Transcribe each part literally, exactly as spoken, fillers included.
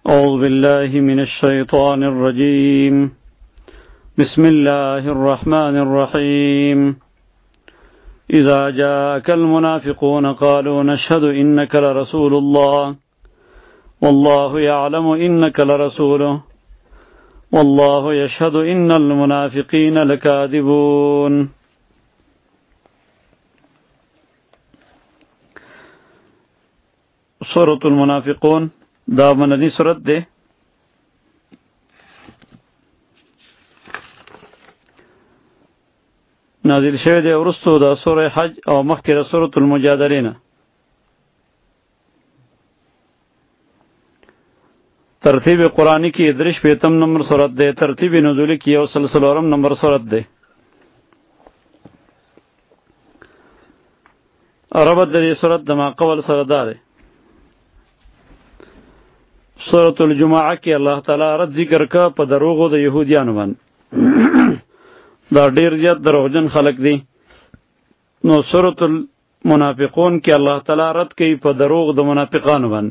أعوذ بالله من الشيطان الرجيم. بسم الله الرحمن الرحيم. إذا جاءك المنافقون قالوا نشهد إنك لرسول الله والله يعلم إنك لرسوله والله يشهد إن المنافقين لكاذبون. سورة المنافقون دا مدنی سورت ده. نازل شوی ده ورستو دا سوره حج او مخکې د سورة المجادله نه. ترتیب قرآنی کی درش پیتم نمبر سورت ده. ترتیب نزولی کی یو سلسلورم نمبر سورت ده. ربط ده سورت دما قول سردا ده. سورة الجمعہ کی اللہ تعالی رد ذکر کا په دروغو د یهودیانو باندې دا ډیر زیات دروغجن خلق دي. نو سورة المنافقون کی اللہ تعالی رد کوي په دروغ د منافقانو باندې،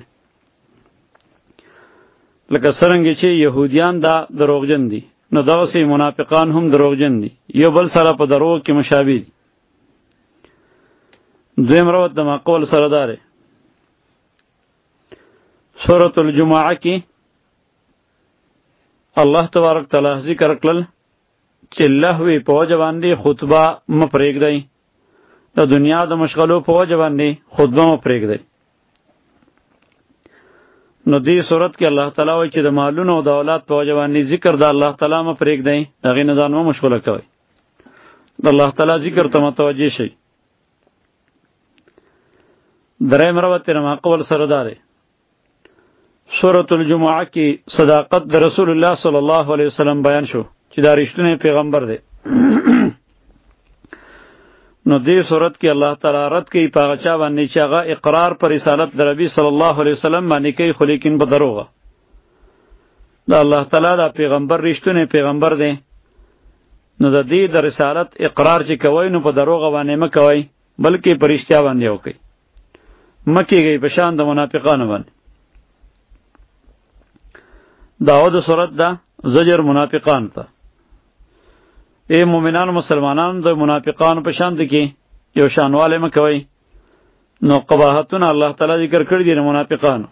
لکه څرنګه چې یهودیان دا دروغجن دي نو دغسې منافقان هم دروغجن دي، یو بل سره په دروغ کې مشابه دي. دویم روت د مقول سره داره. سورة الجمعہ کی اللہ تبارک تعالی ذکر کړل چې لهوی په وجه باندې خطبه م پرېږدئ، د دنیا د مشغلو په وجه باندې خطبه م پرېږدئ. نو دې صورت کې الله تعالی وایي چې د مالونو او د اولاد په وجه باندې ذکر د الله تعالی م پرېږدئ، هغې نه ځان مه مشغوله کوئ، د الله تعالی ذکر ته متوجه شئ. دریم روت تېره ماقبل سره دا دی. سورة الجمعہ کی صداقت د رسول الله صلی الله علیه وسلم بیان شو چې دا رښتینی پیغمبر دی. نو دې صورت کې الله تعالی رد کوي په هغه چا باندې چې هغه اقرار پر رسالت د نبی صلی الله علیه وسلم باندې کوي، خو لیکن په دروغه. دا الله تعالی دا پیغمبر رښتینی پیغمبر دی، نو د دې د رسالت اقرار چې کوئ نو په دروغه باندې مه کوئ، بلکې په رښتیا باندې وکئ، مه کېږئ په شان د منافقانو باندې. داود صورت دا زجر منافقان تا. اے مومنان مسلمانان د منافقان په شان کې یو شانواله مکوي. نو قباحتونه الله تعالی ذکر کړی دي منافقانو.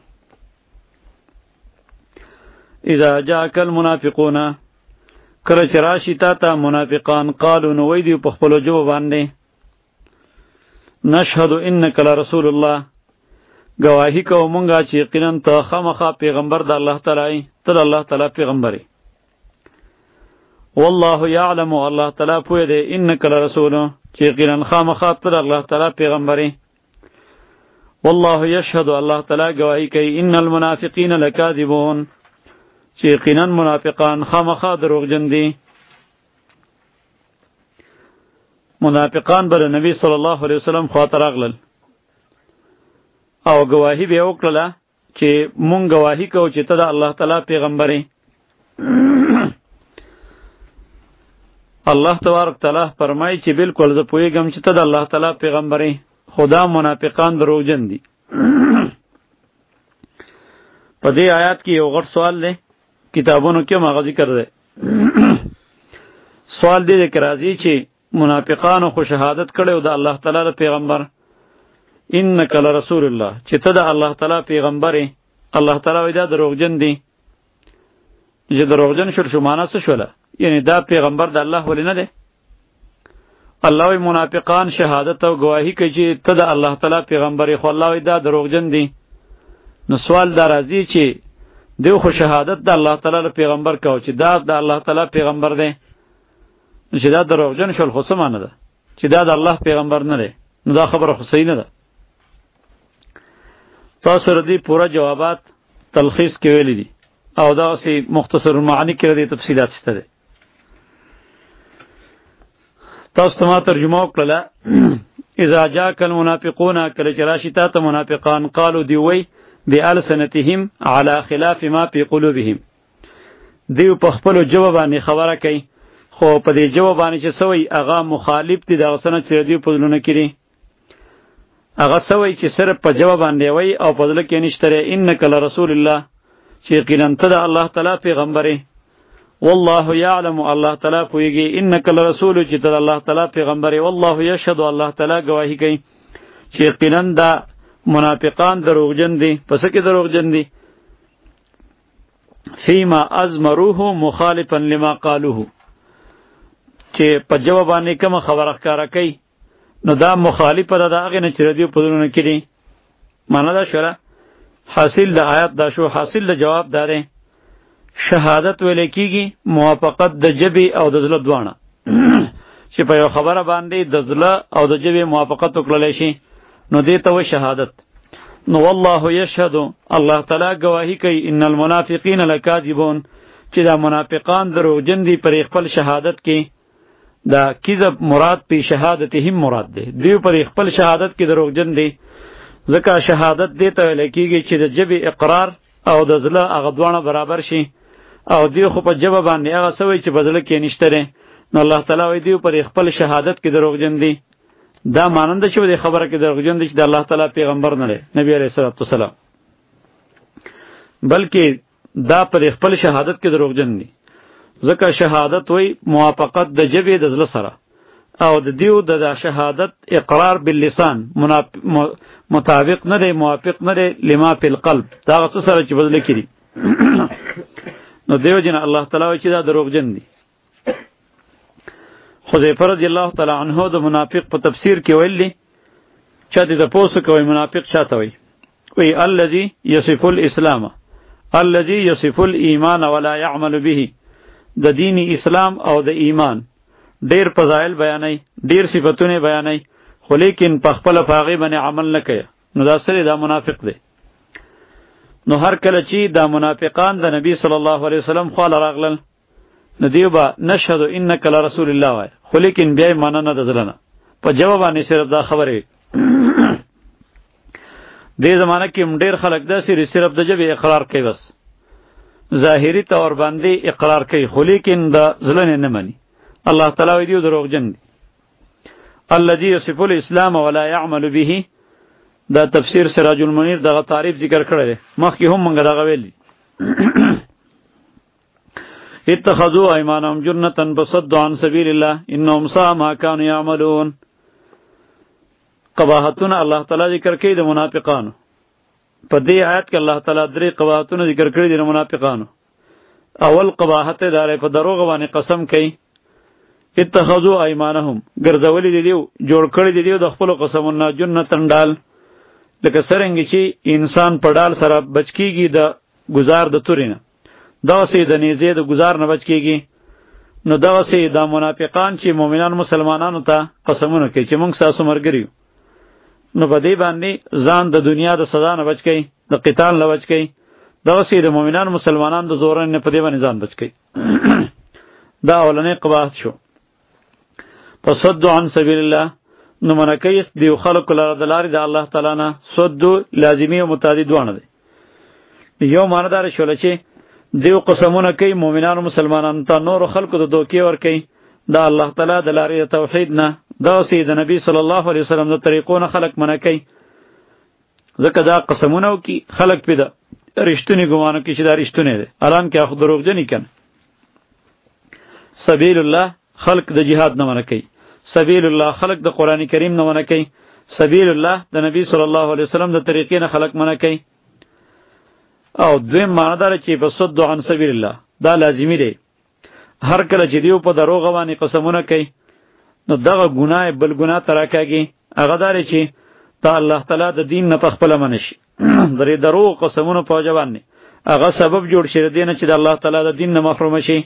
اذا جاءك المنافقون کله چې راشي تا ته منافقان قالو نو وی دی په خپل جواب باندې نشهد انک لرسول الله، گواہی کو مونږه چې یقینا ته خامخا پیغمبر د الله تعالی، ته د الله تعالی پیغمبري. والله یعلم، الله تعالی پوهه دی انک لرسول، چې یقینا خامخا ته د الله تعالی پیغمبري. والله یشهد، الله تعالی گواہی کوي ان المنافقین لکاذبون، چې یقینا منافقان خامخا دروغجن دي. منافقان بر نبی صلی الله علیه وسلم خاطر راغلل او گواہی به وکړه چې مونږ گواہی کوو چې ته د الله تعالی پیغمبري. الله تبارک تعالی فرمایي چې بالکل زه پوهیږم چې ته د الله تعالی پیغمبري، خدا منافقان دروغجن دي. په دې آیات کې یو غټ سوال دی، کتابونو کې هغه ذکر دی. سوال دی چې راځي چې منافقانو خو شهادت کړي د الله تعالی د پیغمبر، انک لرسول الله، چې ته د الله تعالی پیغمبري. الله تعالی وایي دا دروغجن دي. چې دروغجن شول شو معنا څه شوله؟ یعنی دا پیغمبر د الله ولی نه دی. الله وایي منافقان شهادت او گواهی کوي چې ته د الله تعالی پیغمبري، خو الله وایي دا دروغجن دي. نو سوال دا راځي چې دیو خو شهادت د الله تعالی پیغمبر کوي چې دا د الله تعالی پیغمبر دی، چې دا دروغجن شول خو څه معنا ده؟ چې دا د الله پیغمبر نه دی. نو دا خبره خو صحیح نه ده. تاسو ردی پورا جوابات تلخیص کې ویلي دي او دا سی مختصر معنی کې ردی تفصیلات شته دي. تاسو ته ما ترجمه وکړه. اذا جاءك المنافقون کله چې راشي تا ته منافقان قالو دی وی بألسنتهم على خلاف ما في قلوبهم، دیو په خپل جواب باندې خبره کوي، خو په دې جواب باندې چې سوی هغه مخالف دي دغه سنت چې دی په لونه کړي. هغه سوی چې صرف په جواب باندې وای او په دل کې نشته انک لرسول الله، چې یقینا ته د الله تعالی پیغمبر یې. والله یعلم الله تعالی پوهیږي انک لرسول چې ته د الله تعالی پیغمبر یې. والله یشهد الله تعالی گواهی کوي چې یقینا دا منافقان دروغجن دي. پس کې دروغجن دي فیما ازمروه مخالفا لما قالوه، چې په جواب باندې کوم خبره ښکارا کوي نو دا مخالفه ده د هغې نه چې ردیو په زړونو کې دي. معنا دا شوله حاصل د آیات دا شو. حاصل د جواب دا دی شهادت ویل کېږي موافقت د ژبې او د زړه دواړه چې په یو خبره باندې د زړه او د ژبې موافقت وکړلی شي نو دې ته وایي شهادت. نو والله یشهد الله تعالی گواهی کوي ان المنافقین لکاذبون چې دا منافقان دروغجن دي پر خپل شهادت کې. دا کذب مراد په شهادتهم مراد دی. دوی پر خپل شهادت کې دروغجن دي ځکه شهادت دې ته ویل کېږي چې د ژبې اقرار او د زړه هغه دواړه برابر شي او دوی خو په ژبه باندې هغه څه وایي چې په زړه کې نشته دی. نو الله تعالی وایي دوی پر خپل شهادت کې دروغجن دي. دا ماننده چې د خبره کې دروغجن دي چې د الله تعالی پیغمبر نه دی نبی علیه الصلاۃ والسلام، بلکې دا پر خپل شهادت کې دروغجن دي ځکه شهادت وای موافقت د ژبې د زړه سره او د دیو د شهادت اقرار باللسان مطابق نه دی موافق نه دی لما فی القلب دا څه سره چې بدل کړي. نو دیو جن الله تعالی وایي چې دا دروغجن دي. حذیفه رضی الله تعالی عنه د منافق په تفسیر کې ویلي چاته د پوسو کوي منافق چاته وي وی الذي يصف الاسلام الذي يصف الايمان ولا يعمل به، د دین اسلام او د ایمان ډیر فضایل بیانای ډیر صفاتونه بیانای خو لیکن په خپل فاغي باندې عمل نه کوي نو دا سره دا منافق دی. نو هر کله چې دا منافقان د نبی صلی الله علیه وسلم خو راغلل نو دیو با نشهد انک لرسول الله وای خو لیکن بیا معنا نه دزلنه په جواب باندې صرف دا خبره دې زمانہ کې ډیر خلک دا صرف د جبه اقرار کوي بس ظاهری طور باندې اقرار کوي خو لیکن دا ځلنه نه مانی. الله تعالی وی دی دروغجن دي. الذي يصف الاسلام ولا يعمل به دا تفسیر سراج المنیر دغه تعریف ذکر کړی دی مخکې هم موږ دغه ویلی. اتخذوا ايمانهم جنة فصدوا عن سبيل الله انهم ساء ما كانوا يعملون. قباحتونه الله تعالی ذکر کوي د منافقانو. په دې آیت کې الله تعالی درې قباحتونه ذکر کړي دي د منافقانو. اول قباحت دار په دروغ باندې قسم کوي. اتخذوا ايمانهم ګرځولې دي دیو جوړ کړی دي دیو د خپل قسمونو جنتن ډال لکه څنګه چې انسان په ډال سره بچکیږي د گزار د تورینه دا سه د نيزه د گزار نه بچ کیږي. نو دا سه د منافقان چې مؤمنان مسلمانانو ته قسمونه کوي چې موږ ساسو مرګریو نو په دې باندې ځان د دنیا د سزا نه بچ کی د قتال نه بچ کی. دا سه د مؤمنان مسلمانانو د زور نه په دې باندې ځان بچ کی. دا اولنې قباحت شو. فصد عن سبیل الله نو منکې دیو خلق لاره د لارې د الله تعالی نه صد لازمی او متعدی دوانه دي. یو ماندار شول چې دیو قسمونه کوي مؤمنانو مسلمانانو ته نور خلقو د دوکي ور کوي دا الله تعالی د لارې توحید نه دا سید نبی صلی الله علیه وسلم د طریقونو خلق منع کوي ځکه دا قسمونه کوي خلق پیدا رښتونی ګمانه کوي چې دا رښتونه دي الان کې اخو دروغجنی کنه. سبیل الله خلق د جهاد نه منع کوي. سبیل الله خلق د قران کریم نه منع کوي. سبیل الله د نبی صلی الله علیه وسلم د طریقې نه خلق منع کوي. او دویم معنی دار چې فصد عن سبیل الله دا لازمی دی. هر کله چې دیو په دروغ باندې قسمونه کوي نو دغه ګناه بل ګناه تراکاږي هغه دار چې ته الله تعالی د دین نه پخپل منشي درې دروغ قسمونه په جواب نه هغه سبب جوړ شي دینه چې د الله تعالی د دین نه محروم شي.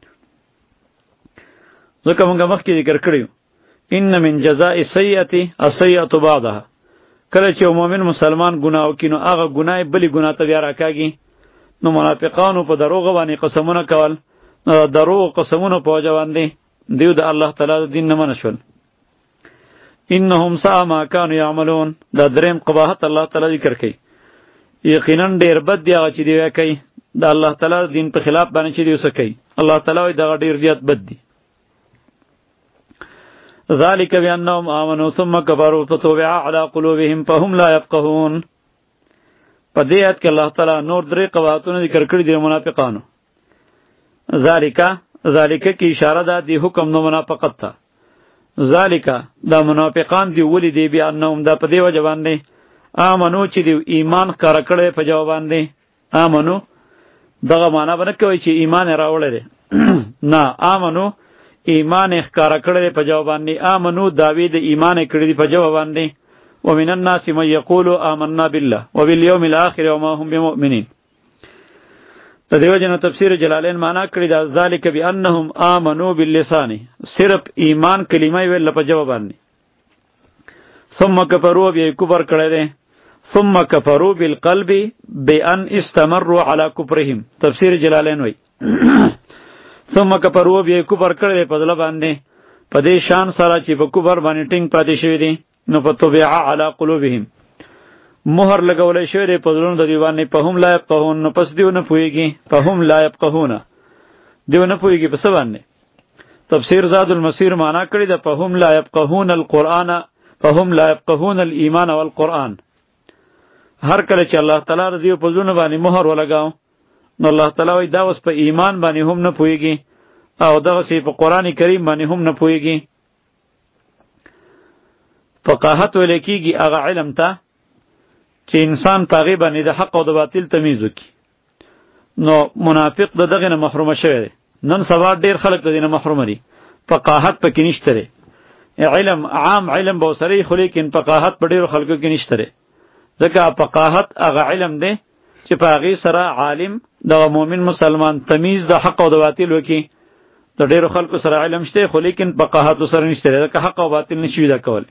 ځکه موږ مخکې ذکر کړیو ان من جزاء السیئه السیئه بعدها کله چې مؤمن مسلمان ګناه وکړي نو هغه ګناه بلی ګناه ته بیا راکاږي. نو منافقانو په دروغ باندې قسمونه کول نو دروغ قسمونه په جواب دي دیو د الله تعالی د دین نه منشول. انهم ساء ما كانوا يعملون دا دریم قباحت الله تعالی ذکر کوي. یقینا ډیر بد دی هغه چې دی کوي د الله تعالی دین په خلاف باندې چې دی وسکي الله تعالی دا ډیر زیات بد دی. ذلك بأنهم آمنوا ثم كفروا فتوبع على قلوبهم فهم لا يفقهون. په دې آیت کې الله تعالی نور درې قباحتونه ذکر کړي دي منافقانو. ذالکا ذالکا کی اشاره ده دی حکم نو منافقت ته. ذالکا دا منافقان دی ولی دی بیا انهم دا په دی وجه باندې امنو چې دی ایمان کار کړي په جواب باندې امنو دغه معنا باندې کوي چې ایمان راوړل نه امنو ایمان ښکار کړي په جواب باندې امنو داوی د ایمان کړي په جواب باندې ومن الناس من يقول آمنا بالله وباليوم الاخر وما هم بمؤمنين. تدیو جن تفسیر جلالین معنا کړی دا ذالک بانهم آمنوا باللسان صرف ایمان کلمه ویل په جواب باندې ثم كفروا بی کفر کړی دي ثم كفروا بالقلب بان استمروا على كفرهم. تفسیر جلالین وای ثم كفروا بی کفر کړی په دل باندې په دې شان سره چې په کفر باندې ټینګ پاتې شوی دي نو فتبع على قلوبهم مهر لګولې شوی دی په زړونو د دیوان نه په هم لا يفقهون نو پس دیو نه پويږي په هم لا يفقهون دیو نه پويږي په سبا نه. تفسیر زاد المسیر معنا کړی د په هم لا يفقهون القرآن په هم لا يفقهون الايمان والقرآن. هر کله چې الله تعالی رضی په زړونو باندې مهر ولګاو نو الله تعالی وای دا اوس په ایمان باندې هم نه پويږي او دغه سی په قرآن کریم باندې هم نه پويږي. فقاهت ولیکيږي هغه علم ته چې انسان پاغي باندې د حق او د باطل تمیز وکي. نو منافق د دغه نه محروم شوی دی. نن سبا ډیر خلک د دینه محروم دي. فقاهت پکې نشته لري. علم عام علم به سره خو لیکن فقاهت په ډیرو خلکو کې نشته لري. ځکه فقاهت هغه علم دی چې پاغي سره عالم د مؤمن مسلمان تمیز د حق او د باطل وکي. د ډیرو خلکو سره علم شته خو لیکن فقاهت سره نشته لري. ځکه حق او باطل نشي دا کول.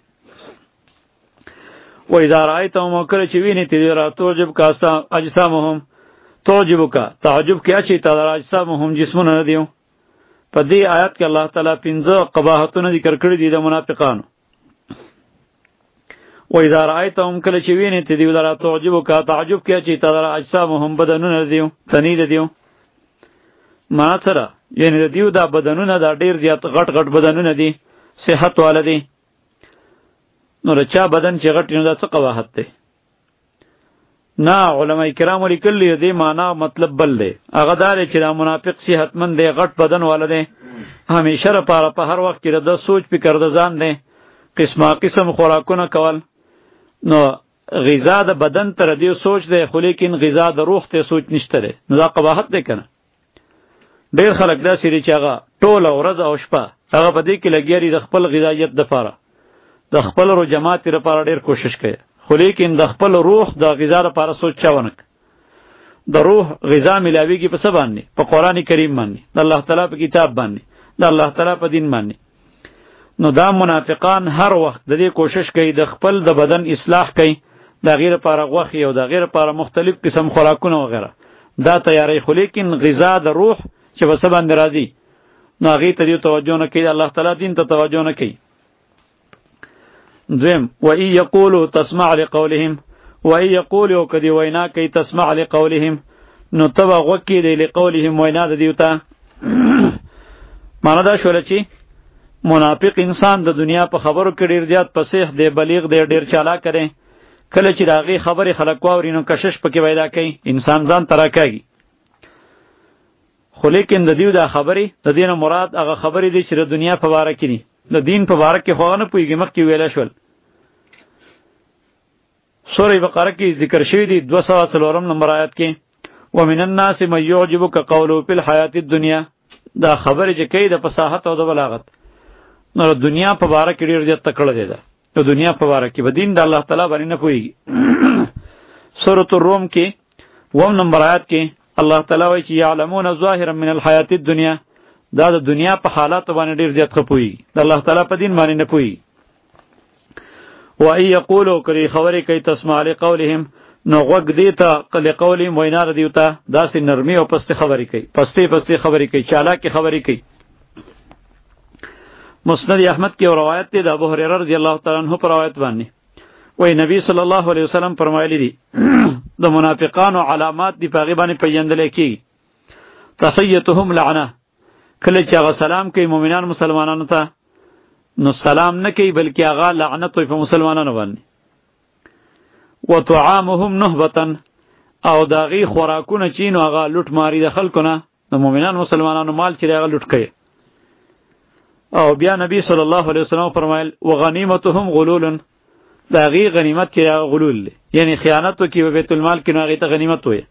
و اذا رأيتهم وکړه چې ویني تی را توجب کاسا اجسامهم توجب کا تعجب کیا چې تعالی اجسامهم جسمونه نه دیو. په دې آیات کې الله تعالی پنځه قباحتونه ذکر کړی دي د منافقانو. و اذا رأيتهم کله چې ویني تی دی را توجب کا تعجب کیا چې تعالی اجسامهم بدنونه دیو تنید دیو. ما سره یعنی دیو دا بدنونه دا ډیر زیات غټ غټ بدنونه دي صحت والدي. نو رچا بدن چې غټ نه دا څه قباحت دی؟ نه علماء کرام لیکلي دی معنا مطلب بل دی. هغه دار چې دا منافق صحتمند دی غټ بدن والده همیشه لپاره په هر وخت کې د سوچ فکر د ځان دی قسمه قسم خوراکونه کول. نو غذا د بدن تر دی سوچ دی خو لیکن غذا د روح ته سوچ نشته دی. نو دا قباحت دی کنه. ډیر خلک دا سری چې هغه ټول ورځ او شپه هغه په دې کې لګیاري د خپل غذایت د لپاره د خپل رو جماعت لپاره ډیر کوشش کوي خو لیکن د خپل روح د غذا لپاره سوچ چاونک. د روح غذا ملاویږي په څه باندې؟ په قرآن کریم باندې، د الله تعالی په کتاب باندې، د الله تعالی په دین باندې. نو دا منافقان هر وخت د دې کوشش کوي د خپل د بدن اصلاح کوي، د غیر لپاره غوښه او د غیر لپاره مختلف قسم خوراکونه وغیرہ دا تیاری. خو لیکن غذا د روح چې په څه باندې راځي نو هغې ته دې توجه نه کوي، الله تعالی دین ته توجه نه کوي. دویم وَإِن يَقُولُوا تَسْمَعْ لِقَوْلِهِمْ وَإِن يَقُولُوا کدی وینا کوي تسمع لقولهم نو تبا غوکی دی لقولهم وینا د دیوتا. معنا دا شول چې منافق انسان د دنیا په خبرو کې ډیر زیات فصیح دی، بلیغ دی، ډیر چالاک کړي. کله چې داغي خبره خلک واوري نو کشش پکې پیدا کوي، انسان ځان تراکاږي. خو لیکن د دیو دا خبره د دینه مراد هغه خبره دی چې د دنیا په واره کې دي، د دین په واره کې خو نه پويږي. مخکې ویل شول سورہ بقره کې ذکر شوی دی دو سوه څلورم نمبر آیات کې ومن الناس من يعجبك قوله في الحیات الدنیا. دا خبره چې کوي د فصاحت او د بلاغت نو د دنیا په واره کې ډیر زیات تکړه دی. دا د دنیا په واره کې به دین د الله تعالی باندې نه پويږي. سورۃ الروم کې اووم نمبر آیات کې الله تعالی وایي چې يعلمون ظاهرا من الحیات الدنیا. دا د دنیا په حالات باندې ډیر زیات خپوي، د الله تعالی په دین باندې نه پوي. و ای یقولوا کری خبرې کوي تسمع لقولهم نو غوږ دی ته لقولهم وینا دیوتا داسې نرمي او پسته خبرې کوي، پسته پسته خبرې کوي، چالاکي خبرې کوي. مسند احمد کې روایت دی د ابو هريره رضی الله تعالی عنہ پر روایت باندې وای نبی صلی الله علیه وسلم فرمایلی دي د منافقانو علامات دی پاغي باندې پیندل کی تحیتهم لعنه. کله چې هغه سلام کوي مؤمنان مسلمانانو ته نو سلام نه کوي بلکې هغه لعنت وي په مسلمانانو باندې. وطعامهم نهبه او داغي خوراکونه چې نو هغه لوټ ماری د خلکو نه د مؤمنان مسلمانانو مال چې هغه لوټ کړي. او بیا نبی صلی الله علیه وسلم فرمایل وغنیمتهم غلول، داغي غنیمت چې هغه غلول دی، یعنی خیانت وکي په بیت المال کې نو هغه ته غنیمت وي.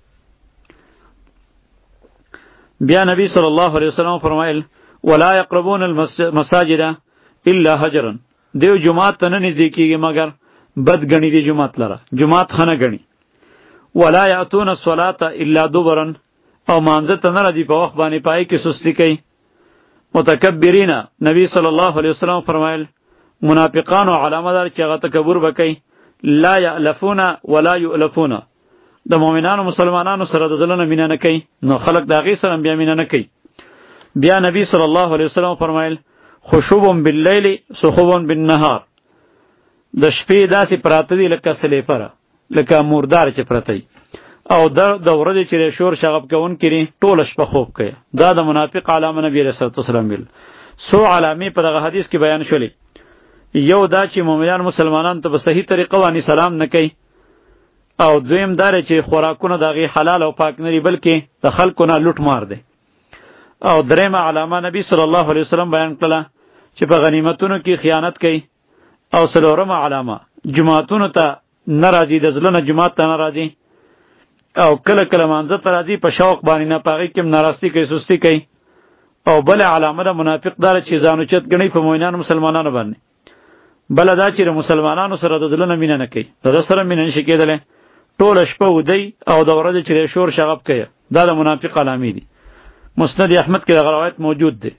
بیا نبی صلی الله علیه وسلم فرمایل ولا يقربون المساجد الا هجرا، دیو جماعت ته نه نږدې کیږي مگر بد غنی دی جماعت لره، جماعت خنه غنی. ولا ياتون الصلاه الا دبرا، او مانځه ته نه راځي په وخت باندې پای کې سستی کوي. متکبرین، نبی صلی الله علیه وسلم فرمایل منافقانو علامه دار چې هغه تکبر وکي. لا یألفون ولا یؤلفون، د مؤمنانو مسلمانانو سره د ځلنه مینه نه کوي، نو خلق د هغې سره بیا مینه نه کوي. بیا نبی صلی الله علیه وسلم فرمایل خشوب باللیل سخوب بالنهار، د شپې داسې پراته دي لکه سلیپره، لکه مردار چې پرته وي، او د ورځې چې شور شغب کوونکي دي ټوله شپه خوب کوي. دا د منافق علامه نبی علیه الصلوة والسلام ویل. څو علامې په دغه حدیث کې بیان شولې. یو دا چې مؤمنان مسلمانان ته په صحیح طریقه باندې سلام نه کوي، او دویم دا چې خوراکونه د هغې حلال او پاک نه دي بلکې د خلکو نه لوټ مار دی. او دریمه علامه نبی صلی الله علیه وسلم بیان کړله چې په غنیمتونو کې خیانت کوي. او څلورمه علامه جماعتونو ته نه راځي، د زړه نه جماعت ته نه راځي، او کله کله مانځه ته راځي په شوق باندې نه، په هغې کې هم ناراستی کوي، سستی کوي. او بله علامه د منافق داره چې ځان اوچت ګڼي په مؤمنانو مسلمانانو باندې. بله دا چې د مسلمانانو سره د زړه نه مینه نه کوي، د ده سره مینه نشي کېدلی، ټوله شپه ودی او د ورځې چې شور شغب کوي. دا د منافق علامې دي. مسند احمد کې دغه روایت موجود دی.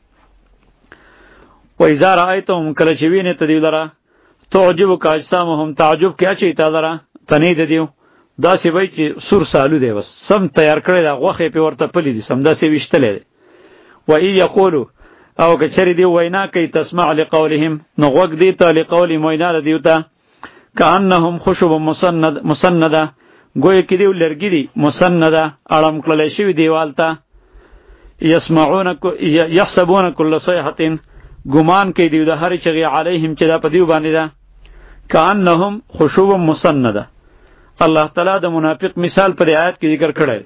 و اذا رأیتهم، کله چې وینې ته دوی لره تعجبک اجسامهم، تعجب کې اچوي تا لره تنې د دیو، داسې وایي چې سور سالو دی، بس سم تیار کړی دا غوښې پې ورته پلي دي، سم داسې ویشتلی دی. و ای یقولو، او که چېرې دی وینا کوي تسمع لقولهم، نو غوږ دی ته لقولهم وینا د دیو ته کأنهم خشب مسنده، گویا کې دیو لرګي دي مسنده، اړم کړلی شوي دیوال ته. یسمعون یحسبون کل صیحة، ګمان کوي دیو د هرې چغې علیهم چې دا په دیو باندې ده. کأنهم خشب مسنده. الله تعالی د منافق مثال پر آیات کې ذکر کړی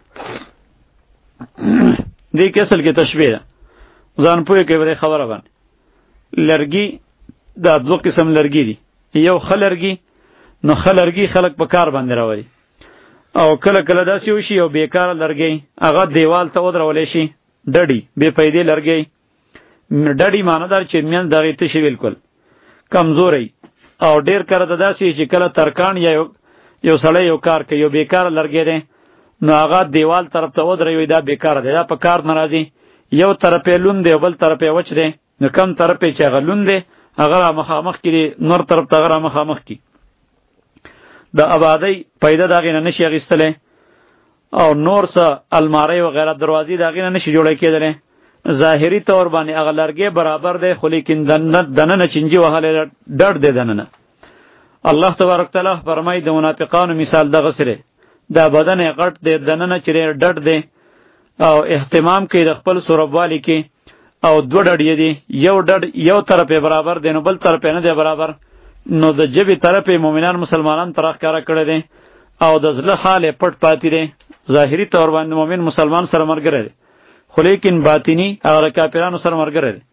دی کې اصل کې تشبیه ده. ځان پوهې کوي په خبره باندې. لرګي دا دوه قسم لرګي دي. یو ښه لرګي، نو ښه لرګي خلک په کار باندې راولي، او کله کله داسې وشي یو بیکاره لرګی هغه دیوال ته ودرولی شي، ډډي بې پیدې لرګی. ډډي معنی دار چې میان دغې تشي بالکل کمزوری، او ډېر کله د داسې چې کله ترکان یا یو سړی یو کار کوي، یو بیکاره لرګی دی، نو هغه دیوال طرف ته ودروي، دا بیکاره دی، دا په کار نه راځي. یو طرف یې لوند دی او بل طرف یې وچ دی، نو کم طرف یې چې هغه لوند دی هغه را مخامخ کړي، نور طرف ته هغه را مخامخ کړي. د آبادی پیدا د هغې نه نشي اخیستلی، او نور څه الماری وغیره دروازې د هغې نه نشي جوړی کېدلی. ظاهري طور باندې هغه لرګی برابر دی، خو لیکن دننه چنجي وهلی ډډ دی دننه. الله تبارک تعالی فرمایي د منافقانو مثال دغسې دی، دا بدن یې غټ دی، دننه چې دی ډډ دی، او اهتمام کوي د خپل سوربوالي کې، او دوه ډډې دي، یو ډډ یو طرف یې برابر دی نو بل طرف یې نه دی برابر. نو د جبې طرف یې مؤمنان مسلمانان ته راښکاره کړی دی، او د زړه حال یې پټ پاتې دی. ظاهري طور باندې مؤمن مسلمان سره ملګری دی، خو لیکن باطني هغه د کافرانو سره ملګری دی.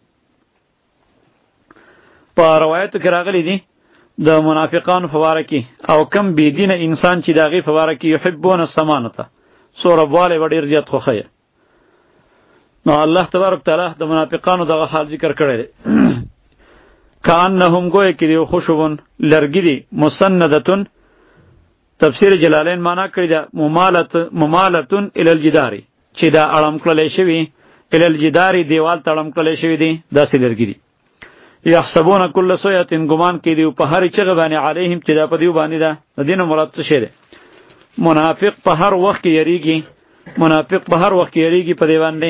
په روایتو کې راغلی دي د منافقانو په باره کې، او کم بېدینه انسان چې د هغې په باره کې یحبون السمانته، سوربوالی به ډېر زیات خوښوي. نو الله تبارک تعالی د منافقانو دغه حال ذکر کړی دی. کأنهم گویا کې دی خشبون لرګي دي، مسندتون، تفسیر جلالین معنا کړی ده ممالت ممالتون الی الجدار، چې دا اړم کړلی شوي، الی الجدار دیوال ته اړم کړلی شوي دي، داسې لرګي دي. یحسبون کل صیحة، ګمان کوي دی په هرې چغې باندې علیهم چې دا په دیو باندې ده. د دې نه مراد څه شی دی؟ منافق په هر وخت کې یریږي، منافق په هر وخت کې یریږي په دی باندې.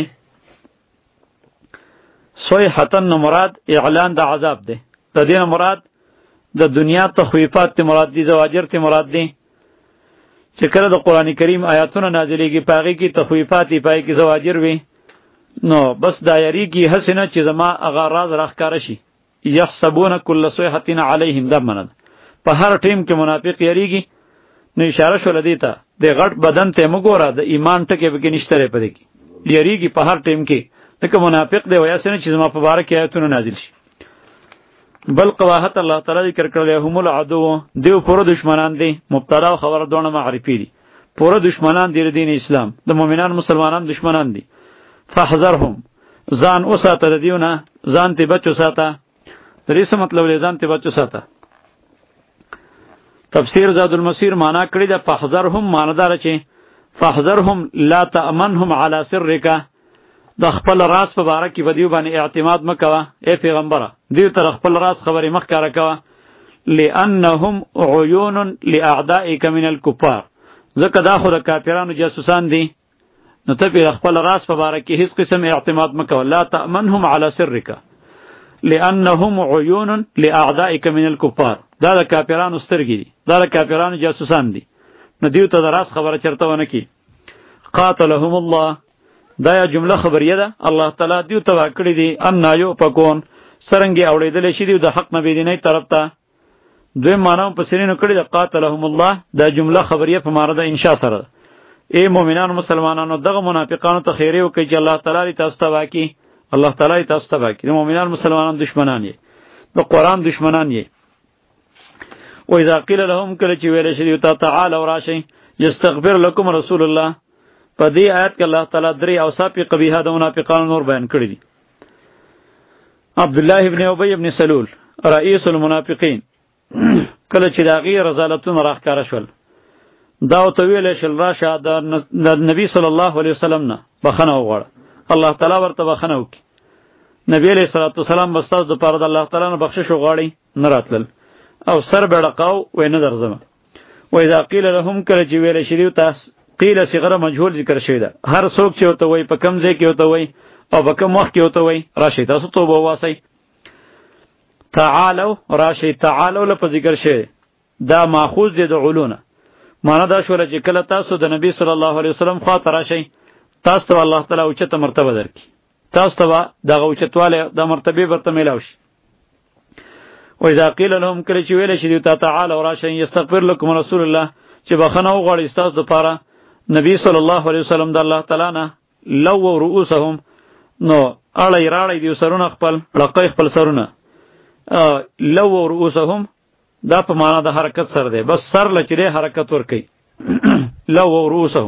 صیحة نو مراد اعلان د عذاب دی، د دې نه مراد د دنیا تخویفات تی مراد دي، زواجر تی مراد دي. چې کله د قرآن کریم آیاتونه نازلېږي په هغې کې تخویفات وي، په هغې کې زواجر وي، نو بس دا یریږي هسې نه چې زما هغه راز راښکاره شي. یحسبون کل صیحة علیهم، دا معنی ده په هر ټیم کې منافق یریږي نو اشاره شول دی ته د غټ بدن ته مګوره د ایمان ټکي به کې نشته لري پدې کې لیریږي په هر ټیم کې لکه منافق دی ویا سره چې زما په باره کې آیتونه نازل شي. بل قواحت الله تعالی ذکر کړل هم العدو دیو پوره دشمنان دي مبتدا او خبر دونه معرفي دي پوره دشمنان دي دین اسلام د مؤمنان مسلمانان دشمنان دي. فاحذرهم ځان اوساته د دیونه ځان ته بچو ساته درې څه مطلب لري ځان ته بچو ساته. تفسیر زاد المسیر معنا کړی د فاحذرهم ماندار چې فاحذرهم لا تأمنهم على سرک د خپل راز په باره کې بدیو باندې اعتماد مکوه ای پیغمبره دیو تر خپل راز خبرې مخ کاره کوه لانهم عیون لاعدائک من الكفار ځکه دا خو د کافرانو جاسوسان دي نو ته په خپل راز په باره کې هیڅ قسم اعتماد مکوه. لا تأمنهم على سرک لانهم عیون لاعدائک من الكفار دا د کافرانو سترګې دي دا د کافرانو جاسوسان دي نو دیو ته د راز خبره چرته ونه کی. قاتلهم الله دا یا جمله خبریه ده الله تعالی دیو تبا کړی دی ان یو پکون سرنګي اوریدل شي دی د حق نبی دیني طرف ته دوی مانو په سرینو کړی د قاتلهم الله دا جمله خبریه په معنی د انشاء سره. ای مؤمنان مسلمانانو دغه منافقانو ته خیره وکړي چې الله تعالی تاسو ته واکي الله تعالی تاسو ته واکي مؤمنان مسلمانان دشمنان یې د قران دشمنان یې. و اذا قيل لهم کله چې ویل شي ته تعالوا راشي یستغفر لكم رسول الله په دې آیت کې الله تعالی درې اوصاف قبیحه د منافقانو نور بیان کړی دي. عبد الله ابن ابي ابن سلول رئیس المنافقین کله چې داغي رضالتون راخکاره شول دا او تویل شل راشه د نبی صلی الله علیه وسلم نه بخنه وغواړه الله تعالی ورته بخنه وکي. نبی علیہ الصلوۃ والسلام بستاز د پاره د الله تعالی نه بخشش وغواړي نه راتلل او سر بړقاو و نه درځم. و اذا قيل لهم کله چې ویل شریو تاسو قیل صغره مجهول ذکر شوی ده هر څوک چې وته وای په کم ځای کې وته وای او په کم وخت کې وته وای راشي تاسو توبه واسي. تعالوا راشي تعالوا لپاره ذکر شوی دا ماخوذ دی د علونه معنا دا شول چې کله تاسو د نبی صلی الله علیه وسلم خاطر راشي تاسو ته الله تعالی اوچته مرتبه درکړي تاسو ته دغه اوچتواله د مرتبه برته ملاوي شي. و اذا قيل لهم کله چې ویل شي ته تعالوا راشي یستغفر لكم رسول الله چې بخنه وغواړي تاسو د پاره نبی صلی الله علیه وسلم د الله تعالی نه لو رؤوسهم نو اړی راړی دی سرونه خپل لقای خپل سرونه لو رؤوسهم دا په معنا د حرکت سره دی بس سر لچره حرکت ور کوي لو رؤوسهم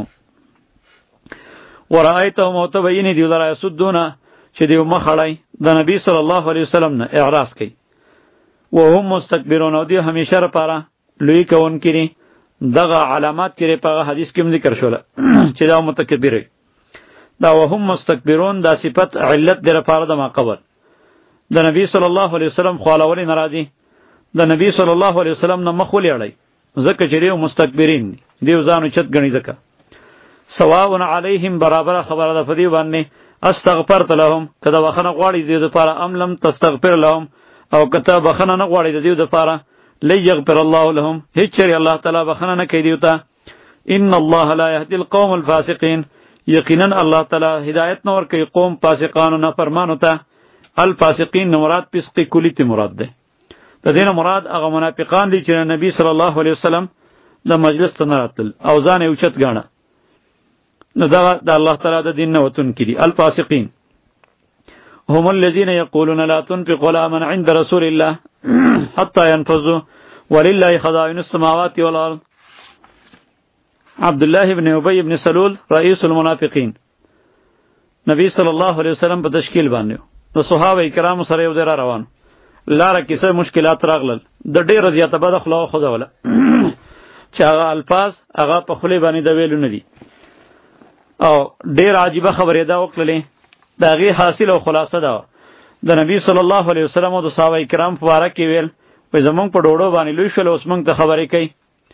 ورایتهم متبین دی لرا یسدون چې دی مخړی د نبی صلی الله علیه وسلم نه اعراض کوي وهم مستكبرون او دی همیشه لپاره لوی کون کړي دغه علامات کړي په حدیث کې ذکر شول چې دا متکبر دا وهم مستكبرون دا صفت علت در لپاره د ما قبل د نبی صلی الله علیه وسلم خالولی ناراضي د نبی صلی الله علیه وسلم نه مخ ولې ځکه چې دیو مستكبرین دیو ځانو چت غنی ځکه سواء علیهم برابر خبره ده فدی باندې استغفرت لهم کدا وخنه غواړي دیو د لپاره ام لم تستغفر لهم او کته بخنه نه غواړي دیو د لپاره ليغفر الله لهم هیڅ چری الله تعالی بخنه نه کوي دیوته. ان الله لا يهدي القوم الفاسقين یقینا الله تعالی هدایت نور کوي قوم فاسقانو نه فرمانو ته. الفاسقین مراد فسق کلی ته مراد ده د دینه مراد هغه منافقان دي چې نبی صلی الله علیه وسلم د مجلس ته راتل او ځان یې اوچت غاڼه نو دا د الله تعالی د دین نه وتون کړي. الفاسقین هم الذين يقولون لا تنفقوا على من عند رسول الله حتى ينفذوا ولله خزائن السماوات والارض. عبد الله ابن ابي ابن سلول رئیس المنافقین نبی صلی الله علیه وسلم په تشکیل باندې نو صحابه کرام سره یو ځای روان لاره کیسه مشکلات راغلل د ډېر زیاته بد اخلاق خو ځوله چې هغه الفاظ هغه په خلی باندې د ویلو نه دي او ډېر عجیبه خبره ده وکړلې دا غي حاصل او خلاصه ده د نبی صلی الله علیه وسلم او د صحابه کرام په اړه کې ویل په زمونږ په ډوړو باندې لوي شول اوس موږ ته خبرې کوي.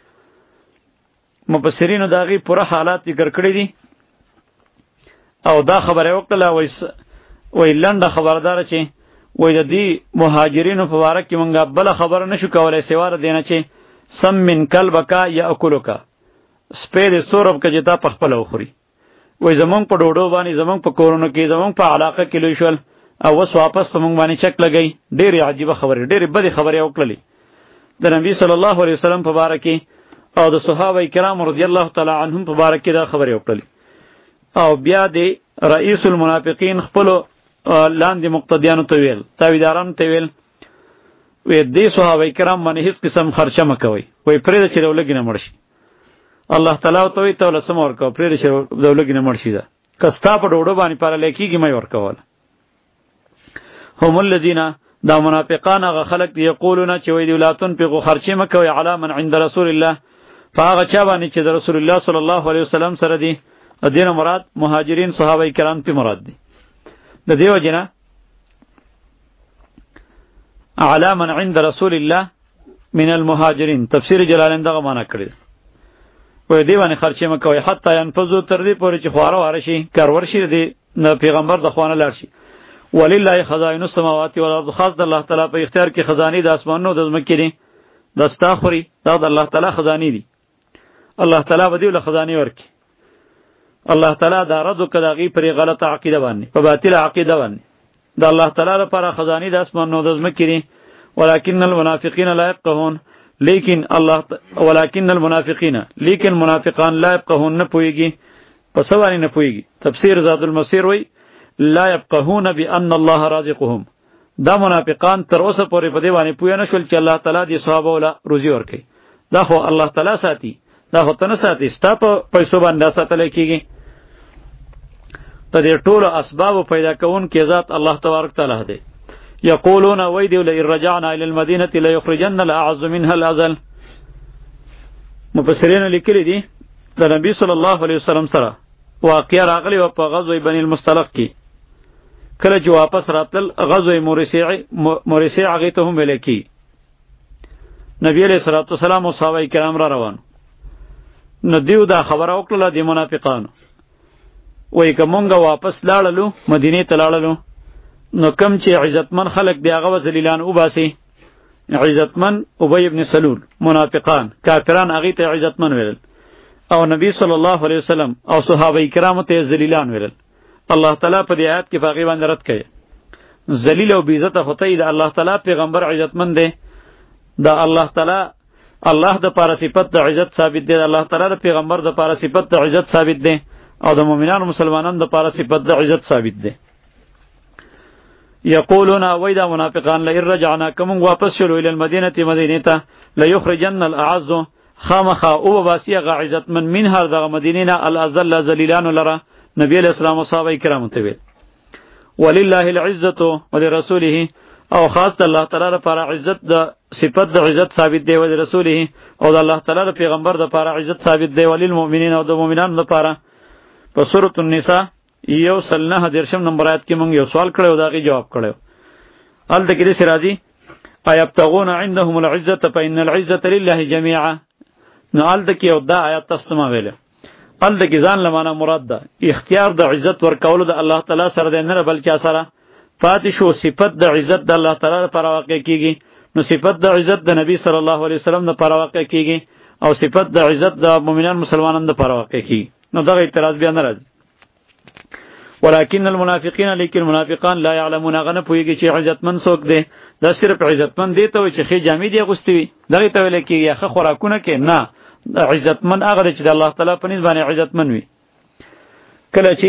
مفسرینو دا غي پوره حالات ذکر کړی دي او دا خبره وکړه وای وای لنډه خبردار چې وای د دې مهاجرینو په اړه کې موږ بل خبر نشو کولای سوار دینه چې سم من کلبکا یاکلوکا سپید سورب کې جتا په خپل وخوري وای زمونږ په ډوډو باندې زمونږ په کورونو کې زمونږ په علاقه کې لوي شول او وس واپس په موږ باندې چک لګی. ډېر عجیب خبره ډېر بدی خبره وکړلې د نبی صلی الله علیه وسلم په اړه کې او د صحابه کرام رضی الله تعالی عنهم په باره کې دا خبرې وکړلې. او بیا د رئیس المنافقین خپل لاندې مقتدیانو ته ویل، تاویدارانو ته ویل، وی دې صحابه کرام باندې هیڅ قسم خرچه مه کوئ، وی پرېږده چې دولګې نه مړ شي. الله تعالی ورته وایي ته ولسمه ورکوه، پرېږده چې دولګې نه مړ شي. ده که ستا په ډوډو باندې پاللی کېږي مه یې ورکوله. هم الذین، دا منافقان هغه خلق دی، یقولون چې وایي دي لا تنفقوا خرچې مه کوئ علی من عند رسول الله، په هغه چا باندې چې د رسول الله صلی الله علیه وسلم سره دی. دین مراد مهاجرین صحابه کرام تی مراد دی. د دیو جنا علی من عند رسول الله من المهاجرین تفسیر جلالین دغه معنا کړی. وې دی باندې خرچې مکوې حتی ينفذو تر دې پورې چې خواره واره شي، کارور شي، دی پیغمبر د خوانه لاړ شي. ولله خزائن السماوات والارض، خاص د الله تعالی په اختیار کې خزانه د اسمانونو د ځمکې دي. دستاخوري دا د الله تعالی خزانه دي. الله تعالی به دی له خزانه ورکي. الله تعالی دا رد کړه غي پر غلطه عقیده باندې، په باطل عقیده باندې. دا الله تعالی لپاره خزانه د اسمانونو د ځمکې دي. ولكن المنافقین لا يفقهون، لیکن الله ولكن المنافقین، لیکن منافقان لا يفقهون، نه پويږي، پس باندې نه پويږي. تفسیر زاد المسیر وای لا يفقهون بان الله رازقهم، دا منافقان تر اوسه پورې په دې باندې پوی نه شول چې الله تعالی دې صحابه ولا روزي ورکړي. دا خو الله تعالی ساتي، دا خو تنه ساتي، ستا په پیسو باندې ساتل کېږي. ته دې ټول اسباب پیدا کون کې ذات الله تبارک تعالی دی. یقولون ويدي لئن رجعنا الى المدينه ليخرجن الاعز منها الاذل. مفسرین لیکلي دي د نبی صلی الله علیه وسلم سره واقعا راغلی او په غزوه بنی المصطلق کې کله چې واپس راتل غزوه مريسیع مريسیع هغه ته هم ویل کی. نبی علیہ الصلوۃ والسلام او صحابه کرام را روان نو دیو دا خبره وکړه د منافقانو، وای کومګه واپس لاړلو مدینه ته لاړلو نو کم چې عزتمن خلق دی هغه ذلیلان وباسي. عزتمن ابی ابن سلول، منافقان کافران هغه ته عزتمن ویل، او نبی صلی الله علیه وسلم او صحابه کرام ته ذلیلان ویل. الله تعالی په دې آیات کې باغی باندې رد کړي. ذلیل او بی عزت هوته دی الله تعالی پیغمبر عزتمن دی. دا الله تعالی الله د پاره صفت د عزت ثابت دی، الله تعالی د پیغمبر د پاره صفت د عزت ثابت دی، او د مؤمنانو مسلمانانو د پاره صفت د عزت ثابت دی. یقولون ویدا منافقان لئن رجعنا کم واپس شلو الى المدینه مدینه ته ليخرجن الاعز خامخا او باسی غ عزت من من هر دغه مدینه الاذل ذلیلان لرا. نبی علیہ السلام او صحابه کرام ته ویل ولله العزه ولرسوله، او خاص الله تعالی لپاره عزت د صفت د عزت ثابت دی، او رسوله او د الله تعالی پیغمبر لپاره عزت ثابت دی، وللمؤمنین او د مؤمنانو لپاره. په سورۃ النساء یو سلنه درشم نمبر آیت کې مونږ یو سوال کړو دا غي جواب کړو. ال دغه دې سراجي ايبتغون عندهم العزه فان العزه لله جميعا. نو ال دغه یو دا آیت تاسو ما ویل ال دغه ځان لمانه مراد ده اختیار د عزت ورکول د الله تعالی سره د نه بل چا سره پاتې شو. صفت د عزت د الله تعالی لپاره واقع کیږي، نو صفت د عزت د نبی صلی الله علیه وسلم لپاره واقع کیږي، او صفت د عزت د مؤمنان مسلمانانو لپاره واقع کیږي. نو دا اعتراض بیا نه راځي. ولكن المنافقین، لیکن منافقان لا يعلمون غنه پویږي چې عزتمن څوک دی. دا صرف عزتمن دی ته چې خې جامې دی غوستي وي دغه ته ویل کېږي خه خوراکونه کې نه. عزتمن هغه چې د الله تعالی په نسبت باندې عزتمن وي. کله چې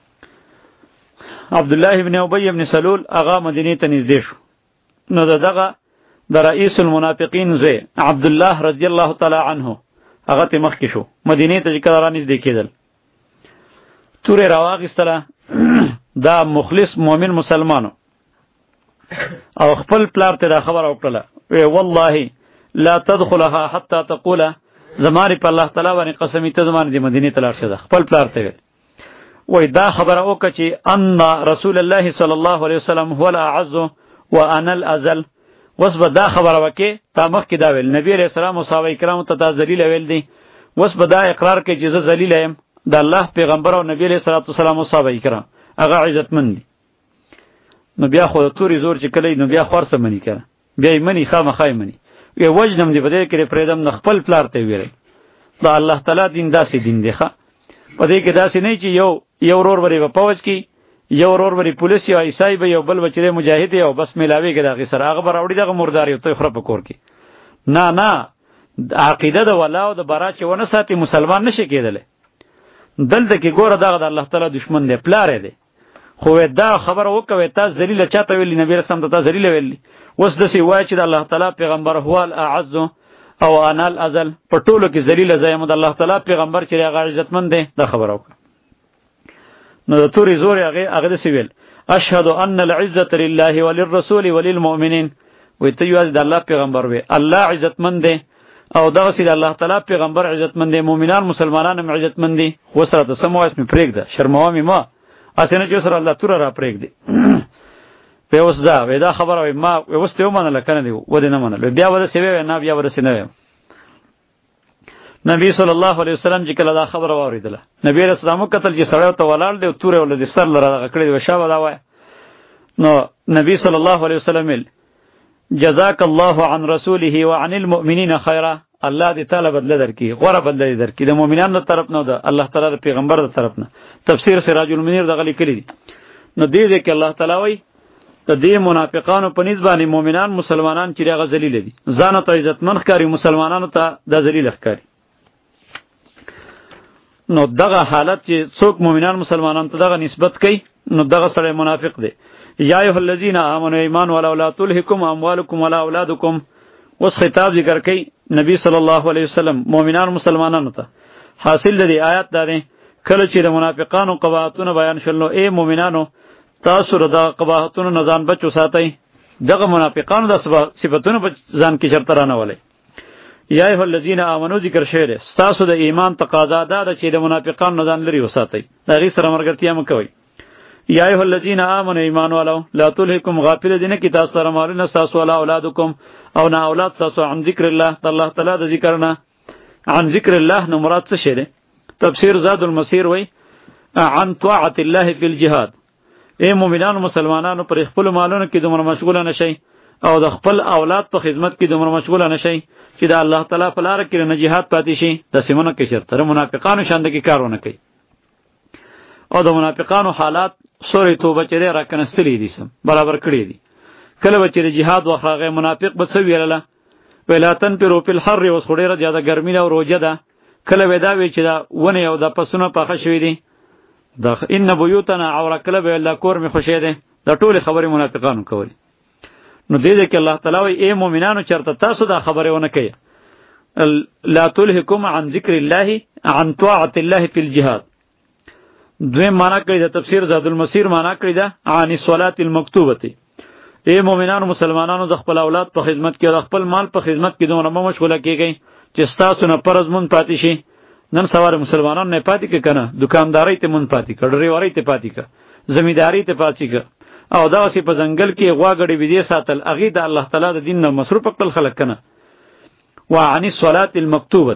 عبد الله ابن ابي ابن سلول هغه مدینه ته نږدې شو نو دغه د رئیس المنافقین زه عبد الله رضی الله تعالی عنه هغه ته مخ کې شو مدینه ته چې کله را نږدې کېدل تورې راواغستله. دا مخلص مؤمن مسلمانو او خپل پلار ته دا خبر وکړه وی والله لا تدخلها حتى تقول زماری په الله تعالی باندې قسمی ته زمانه دی مدینه ته لاړ شه. خپل پلار ته وی دا خبره وکړه چې ان رسول الله صلی الله علیه وسلم هو الاعز وانا الاذل. وس به دا خبره وکي تا مخ کې دا ویل نبی علیہ السلام او صحابه کرام ته دا ذلیل ویل دي. وس به دا اقرار کوي چې زه ذلیل یم، د الله پیغمبر او نبی علیہ الصلوۃ والسلام او صحابه کرام هغه عزتمن دي. نو بیا خو توري زور چې کله نو بیا خورسه منی کړه بیا یې منی خامخای منی یو وجنم دی بده کې پرېدم نه خپل پلار ته ویل. دا الله تعالی دین داسې دین دی ښه پدې کې داسې نه چې یو یو ورور وری په پوج کې یو ورور وری پولیس یا عیسای به یو بل بچره مجاهد او بس ملاوي کې دغه سره هغه براوړي دغه مرداري ته خره په کور کې. نه نه عقیده د ولا او د برا چې ونه ساتي مسلمان نشي کېدلی. دلته کې ګوره دغه د الله تعالی دشمن دی، پلار دی، خو دا خبره وکوي تاسو ذلیل چاته ویلی، نبی رسول الله ته ذلیل ویلی. اوس دسی وای چې د الله تعالی پیغمبر هو الاعز او انا الازل، په ټولو کې ذلیل زایم د الله تعالی پیغمبر چې هغه عزتمن دی. دا خبره وکړه. نو د توري زور هغه هغه دسی ویل اشهد ان العزه لله وللرسول وللمؤمنین. وی ته یوازې د الله پیغمبر وی، الله عزتمن دی او دغه سید الله تعالی پیغمبر عزتمن دی، مؤمنان مسلمانان هم عزتمن دي. وسره ته سمو اسمه پرېږده، شرموه می ما اسنه چې سره الله تور را پرېږدي. په اوس دا وی دا خبره وی ما اوس ته ومنل کنه دی و دې نه منل، بیا ودا سی وی نه بیا ودا سی نه. نبی صلی الله علیه وسلم چې کله دا خبره واوریدله، نبی رسول الله کتل چې سره ته ولاړ دی او تور ول دي سر لره کړی دی وشا ودا وای. نو نبی صلی الله علیه وسلم جزاک الله عن رسوله وعن المؤمنین خیرا. الله دې تعالی بدله درکې، غوړه بدله درکې د مؤمنانو طرف نه، د الله تعالی د پیغمبر د طرف نه. تفسیر سراج المنیر دغه لیکلی دی. نو دې دې کې الله تعالی وایي د دې منافقانو په نسبت باندې مؤمنان مسلمانان چې هغه ذلیل دي، ځان ته عزتمن ښکاري، مسلمانانو ته د ذلیل ښکاري. نو دغه حالت چې څوک مؤمنان مسلمانانو ته دغه نسبت کوي، نو دغه سره منافق دی. یا ایها الذین آمنوا ایمان ولا لا تلهکم اموالکم ولا اولادکم. اوس خطاب ذکر کوي نبی صلی الله علیه وسلم مؤمنان مسلمانانو ته. حاصل د دې آیات دا دی کله چې د منافقانو قباحتونه بیان شول، نو ای مؤمنانو تاسو د قباحتونو نه ځان بچو ساتئ، دغه منافقانو د صفاتونو په ځان کې چرته رانه ولئ. یا ایها الذین آمنوا ذکر شوی دی، تاسو د ایمان تقاضا ده چې د منافقانو نه ځان لري وساتئ، هغې سره مرګرتیا مه کوئ. یا ایها الذین آمنوا ایمان والو لا تلهکم، غافل دي نه کی تاسو سره مالونه تاسو ولا اولادکم او نه اولاد تاسو عن ذکر الله، الله تعالی د ذکر نه. عن ذکر الله نو مراد څه شی دی؟ تفسیر زاد المسیر وای عن طاعت الله فی الجهاد. ای مؤمنانو مسلمانانو پر خپل مالونو کې دومره مشغوله نشئ او د خپل اولاد په خدمت کې دومره مشغوله نشئ چې د الله تعالی په لار کې نه جهاد پاتې شي. د سیمونو کې شرط منافقانو شاندګي کارونه کوي او د منافقانو حالات سورې توبه چې را کنستلې دي سم برابر کړی دي. کله به چې جهاد وخاغه منافق به څه ویله ولاتن پر په الحر او سړی را زیاده ګرمي او روزه ده. کله به دا وی چې دا ونه او د پسونه پخه شوی دي دا ان بیوتنا عوره، کله به الله کور می خوشی ده. دا ټول خبره منافقانو کوي. نو دې دې کې الله تعالی وی ای مؤمنانو چرته تاسو دا خبره ونه کوي. لا تلهکم عن ذکر الله عن طاعت الله فی الجهاد. دوی معنا کړی د تفسیر زاد المسیر معنا کړی ده عن الصلاه المکتوبه. ای مؤمنانو مسلمانانو د خپل اولاد په خدمت کې او خپل مال په خدمت کې دومره مشغوله کیږئ چې تاسو نه پرز مون پاتې شي. نن سوار مسلمانانو نه پاتې کې کنه، دکانداري ته مون پاتې کړه، ډریوري ته پاتې کړه، زمینداری ته پاتې کړه، او دا سی په ځنګل کې غواګړي بيزي ساتل، اغه د الله تعالی د دین نه مصروف کړل خلک کنه. وعن الصلاه المکتوبه.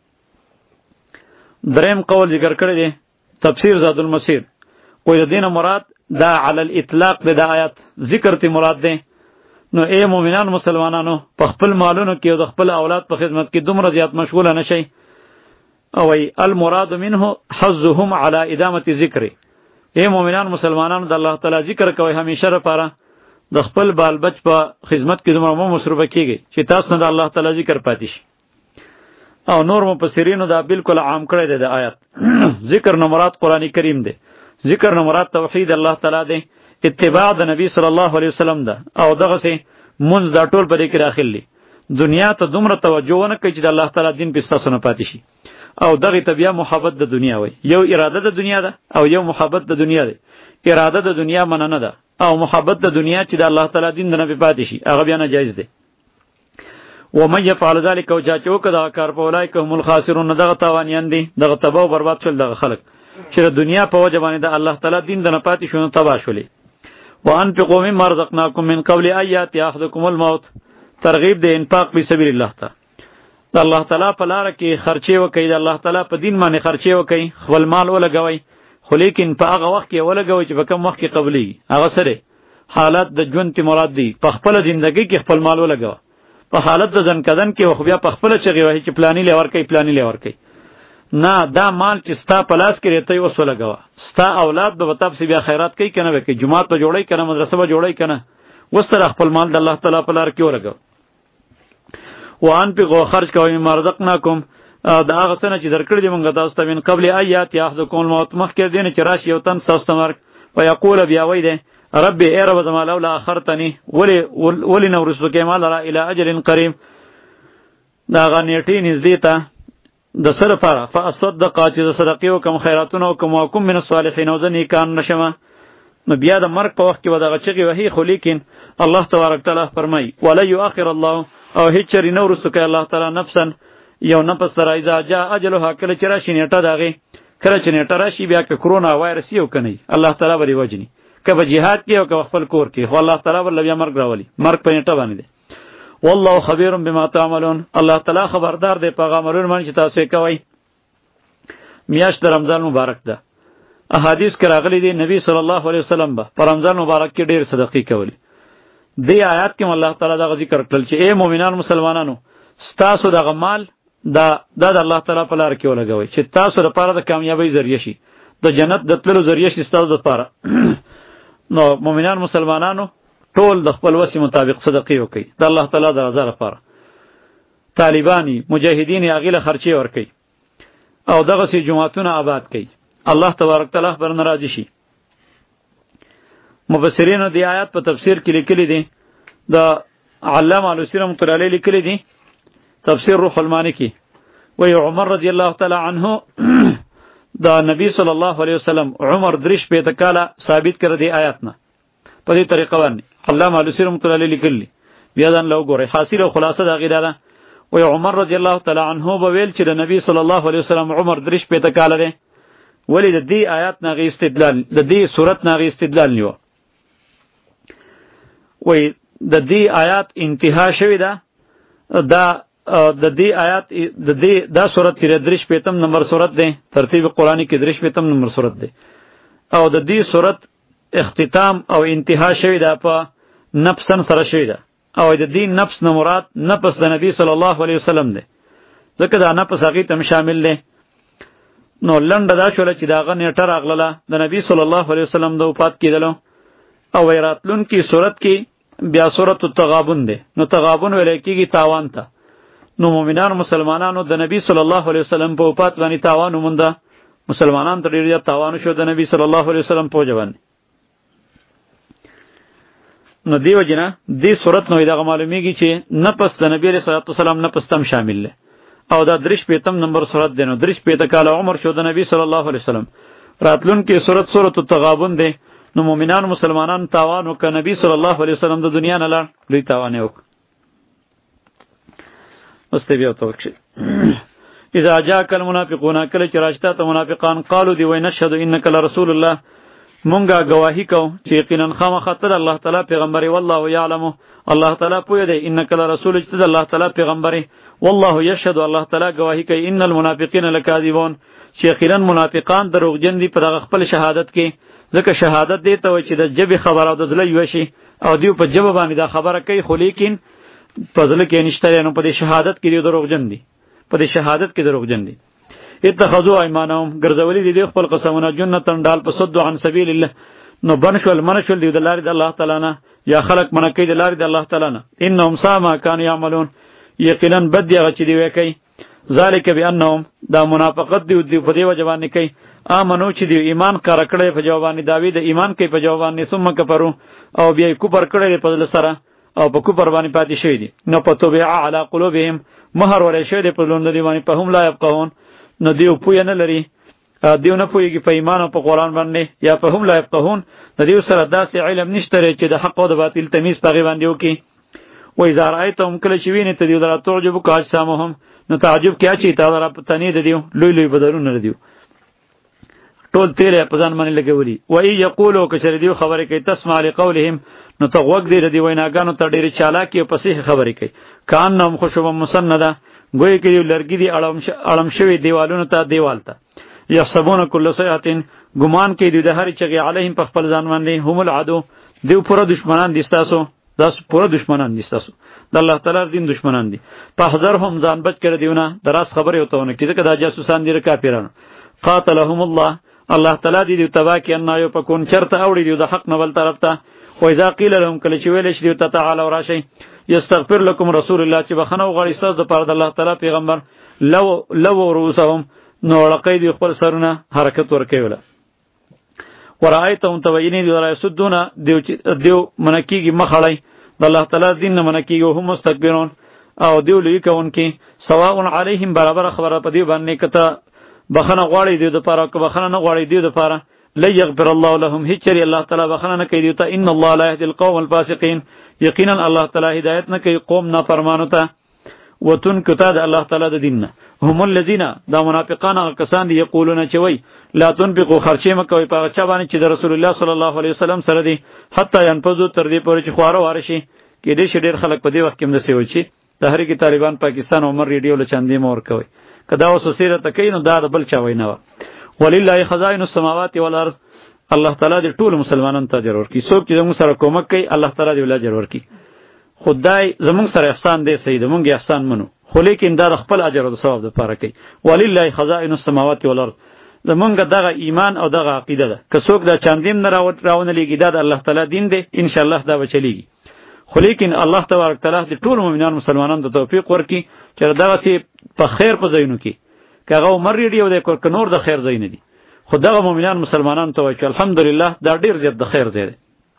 دریم قول ذکر کړی دی تفسیر زاد المسیر، کوئی د دین مراد دا علی الاطلاق د آیات ذکر ته مراد ده. نو اے مؤمنان مسلمانانو په خپل مالونو کې او د خپل اولاد په خدمت کې دومره زیات مشغوله نشئ. او ای المراد منه حظهم علی ادامه ذکر. اے مؤمنان مسلمانانو د الله تعالی ذکر کوي همیشه لپاره، د خپل بال بچ په خدمت کې دومره مو مصروفه کیږي چې تاسو د الله تعالی ذکر پاتې شي. او نور مفسرینو دا بالکل عام کړی دی د آیات. ذکر نو مراد قرآن کریم دی، ذکر نو مراد توحید الله تعالی دی، اتباع د نبی صلی الله علیه وسلم ده، او دغه سي منځ دا ټول په دې کې داخل دي. دنیا ته دومره توجه ونه کوي چې د الله تعالی دین په تاسو نه پاتې شي. او دغه ته بیا محبت د دنیا وای، یو اراده د دنیا ده او یو محبت د دنیا ده. اراده د دنیا مننه ده او محبت د دنیا چې د الله تعالی دین نه پاتې شي هغه بیا ناجایز ده. و من يفعل ذلك او چا چوک دا کار په ولای کوم الخاسرون، دغه تاوانیان دي، دغه تباہ او برباد شول دغه خلق چې د دنیا په وجه باندې د الله تعالی دین د نه پاتې شونه تباہ شولې. وانفقوا مما رزقناکم من قبل ان یاتي احدکم الموت. ترغیب د انفاق په سبیل الله ته، د الله تعالی په لار کې خرچې وکړئ، د الله تعالی په دین باندې خرچې وکړئ، خپل مال ولګوئ، خو لیکن په هغه وخت کې ولګوئ چې په کوم وخت کې قبلي هغه سره حالت د ژوند ته مراد دي. په خپل ژوندۍ کې خپل مال ولګوئ، په حالت د ځن کدن کې خو بیا په خپل چغي وایي چې پلاني لور کوي پلاني لور کوي. نه، دا مال چې ستا پلاس کې ریته اوس ولګوه. ستا اولاد به تاسو بیا خیرات کوي کنه، وکي جمعه ته جوړی کنه، مدرسه به جوړی کنه، وستر خپل مال د الله تعالی په لار کې ورګو. وانفقوا خرج کوئ مما رزقناکم دا هغه څه نه چې درکړي دي موږ تاسو ته من قبل ایات یاحدکم الموت مخکې دینه چې راشي یو تن تاسو ته مرګ ویقول بیا وای دی ربي ای رب زما لولا اخرتنی ولی ولی نو رسو کې مال را الی اجل قریب دا غنیټی نږدې ته د سره پاره فاصدق چې د صدقې او کوم خیراتونه او کوم کوم من الصالحین او ځنی کان نشمه نو بیا د مرګ په وخت کې ودغه چغي وهي خو لیکن الله تبارک تعالی فرمای ولا یؤخر الله او هیڅ چری نو رسو کې الله تعالی نفسا یو نفس تر ایزا جاء اجلها کله چې راشي نیټه داغه کله چې نیټه راشي بیا که کرونا وایرس یو کني الله تعالی بری وجني که په jihad کې او که خپل کور کې خو الله تعالی ول بیا مرګ راولي مرګ په نیټه باندې دی والله خبير بما تعملون الله تعالی خبردار دی پیغمبرون باندې چې تاسو کوي میاشت رمضان مبارک ده احادیث کې راغلي دي نبی صلی الله علیه وسلم به په رمضان مبارک کې ډیر صدقې کوي دی آیات کې الله تعالی دا ذکر کړل چې اے مؤمنان مسلمانانو ستاسو دغه مال دا د الله تعالی په لار کې ولګوي چې تاسو لپاره د کامیابی ذریعہ شي د جنت د تللو ذریعہ شي تاسو لپاره نو مؤمنان مسلمانانو ټول د خپل وسې مطابق صدقې وکړي د الله تعالی د رضا لپاره طالبانی مجاهدین هغه له خرچي ورکړي او دغه سي جماعتونه آباد کړي الله تبارک تعالی پر ناراضي شي مفسرین د آیات په تفسیر کې لیکلي دي د علامه علوسی رحمۃ اللہ علیہ لیکلي دي تفسیر روح المانی کی وی عمر رضی اللہ تعالی عنہ دا نبی صلی الله علیه وسلم عمر درش په تکاله ثابت کړ دی آیاتنا په دې طریقه باندې علامه علوسی رحمۃ اللہ علیہ لیکلی بیا ځان لو ګوره حاصل او خلاصه دا غیدا وی عمر رضی الله تعالی عنہ به ویل چې د نبی صلی الله علیه وسلم عمر درش په تکاله دی ولی د دې آیات نه غي استدلال د دې صورت نه غي استدلال نیو وی د دې آیات انتها شوی دا دا د دې آیات د دې دا صورت کې درش پیتم نمبر صورت ده ترتیب قرآنی کې درش پیتم نمبر صورت ده او د دې صورت اختتام او انتها شوی دا په نفسن سره شوی دا او د دې نفس نه مراد نفس د نبی صلی الله علیه وسلم ده ځکه دا نفس هغه تم شامل ده نو لنډه دا شول چې دا غ نیټه راغله د نبی صلی الله علیه وسلم د وفات کېدلو او راتلون کې صورت کې بیا صورت التغابن ده نو تغابن ویل کېږي تاوان ته نو مومنان مسلمانانو د نبی صلی الله علیه وسلم په وفات باندې تاوان ومنده مسلمانان ته ډیر تاوان شو د نبی صلی الله علیه وسلم په وجه باندې نو دیو جنا دې صورت نو دا معلومیږي چې نفس د نبی صلی الله علیه وسلم نفس تم شامل له او دا درش پیتم نمبر صورت دی نو درش پیته کال عمر شو د نبی صلی الله علیه وسلم راتلون کې صورت سورۃ التغابن دی نو مومنان مسلمانان تاوان وک نبی صلی الله علیه وسلم د دنیا نه لړ لوی تاوان وک مستبیع توکل اذا جاءك المنافقون کله چې راشته ته منافقان قالوا دی وینشهد انک لرسول الله مونږه گواہی کو چې یقینا خامخته الله تعالی پیغمبري والله یعلم الله تعالی پوی دی انک لرسول چې الله تعالی پیغمبري والله یشهد الله تعالی گواہی کوي ان المنافقین لکاذبون چې یقینا منافقان دروغجن دي په خپل شهادت کې ځکه شهادت دی ته چې د جبه خبره او د زله یوشي او دیو په جبه باندې دا خبره کوي خو لیکن فضل کې نشته نو په دې شهادت کې دی دروغجن دي په دې شهادت کې دروغجن دي اتخذوا ایمانهم ګرځولې دي خپل قسمونه جنتن ډال په صد عن سبیل الله نو بنشول منشول دی د لارې د الله تعالی نه یا خلق منکې د لارې د الله تعالی نه انهم ساما كانوا يعملون یقینا بد دی چې دی وکي ذالک بانهم دا منافقت دی په دې وجه باندې کوي امنو چې دی ایمان کار کړی په جواب باندې داوی د ایمان کوي په جواب باندې ثم کفروا او بیا کوپر کړی په دل سره او په کوپر باندې پاتې شوی دي نو په توبه علی قلوبهم مہر ولې شوی دی په لوند دی باندې په هم لا يفقهون نو دیو پوی نه لري دیو نه پویږي په ایمان او په قران باندې یا په هم لا يفقهون د دیو سره داسې علم نشته چې د حق او د باطل تمیز پغی باندې وکي و اذا رايتهم کله چې ویني ته دیو درا تعجب کاج سامهم نو تعجب کیا چی تا درا پتنی د دیو لوی لوی بدرونه دیو ټول تیرې په ځان باندې لګولي و ای یقولو کشر دیو خبره کوي تسمع لقولهم نو ته وګ دی د ویناګانو ته ډېر چالاکی او فصیح خبرې کوي کان نوم خوشبو مسنده گوی کې لرګي دی اړم شوی دیوالونو ته دیوال ته یحسبون کل صیحه ګمان کوي د هر چغې علیهم په خپل ځان باندې هم العدو دیو پوره دشمنان دي تاسو داس پوره دشمنان دي تاسو د الله تعالی دین دشمنان دي په هزار هم ځان بچ کړی دیونه دراس خبره وتهونه کیږي دا جاسوسان دي کافرانو قاتلهم الله الله تعالی دې تبا کې ان یو پکون چرته اوړي دی د حق نه بل طرف ته و اذا قيل لهم کله چې ویل شي ته تعالی وراشي یستغفر لكم رسول الله چې بخنه وغواړي ستاسو دپاره د الله تعالی پیغمبر لو لو رؤوسهم نو وړقی دوی خپل سرونه حرکت ورکوي وله ورأیتهم تبیني دي ولا یسدون دیو دیو منکیږي مخړی د الله تعالی دین نه منکیږي هم مستكبرون او دیو لوی کوونکي سواء علیهم برابر خبره په دی باندې کته بخنه غواړي دی د پاره که بخنه نه غواړي دی د پاره لا یغفر الله لهم هیچری الله تعالی بخنه نه کوي ته ان الله لا يهدي القوم الفاسقين یقینا الله تعالی هدایت نه کوي قوم نافرمانو ته وتن کته د الله تعالی د دین نه هم الذين دا منافقان کسان دي یقولون چې وای لا تنفقوا خرچه مکوي په چا باندې چې د رسول الله صلی الله علیه وسلم سره دي حتی ينفذوا تر دې پورې چې خواره وارشي کې دې شډیر خلک په دې وخت کې مده سیوي چې تحریک طالبان پاکستان عمر ریډیو له چاندې مور کوي کدا اوس سیرت کوي نو دا بل چا وای نه ولله خزائن السماوات والارض الله تعالی دې ټول مسلمانانو ته اجر ورکړي څوک چې موږ سره کومک کوي الله تعالی دې ول اجر ورکړي خدای زموږ سره احسان دې سید موږ احسان منو خو لیکن دا خپل اجر او ثواب لپاره کوي ولله خزائن السماوات والارض زمونږ دغه ایمان او دغه عقیده ده که څوک دا چاندیم نه راونه لیږي دا د الله تعالی دین دی ان شاء الله دا بچلیږي خو لیکن الله تبارک تعالی دې ټول مؤمنان مسلمانانو ته توفیق ورکړي چې دغه سي په خیر په ځایونو کې کغه عمر ریډیو د کور کنور د خیر ځای نه دي خو دغه مؤمنان مسلمانانو ته وایي الحمدلله دا ډیر زیات د خیر ځای دی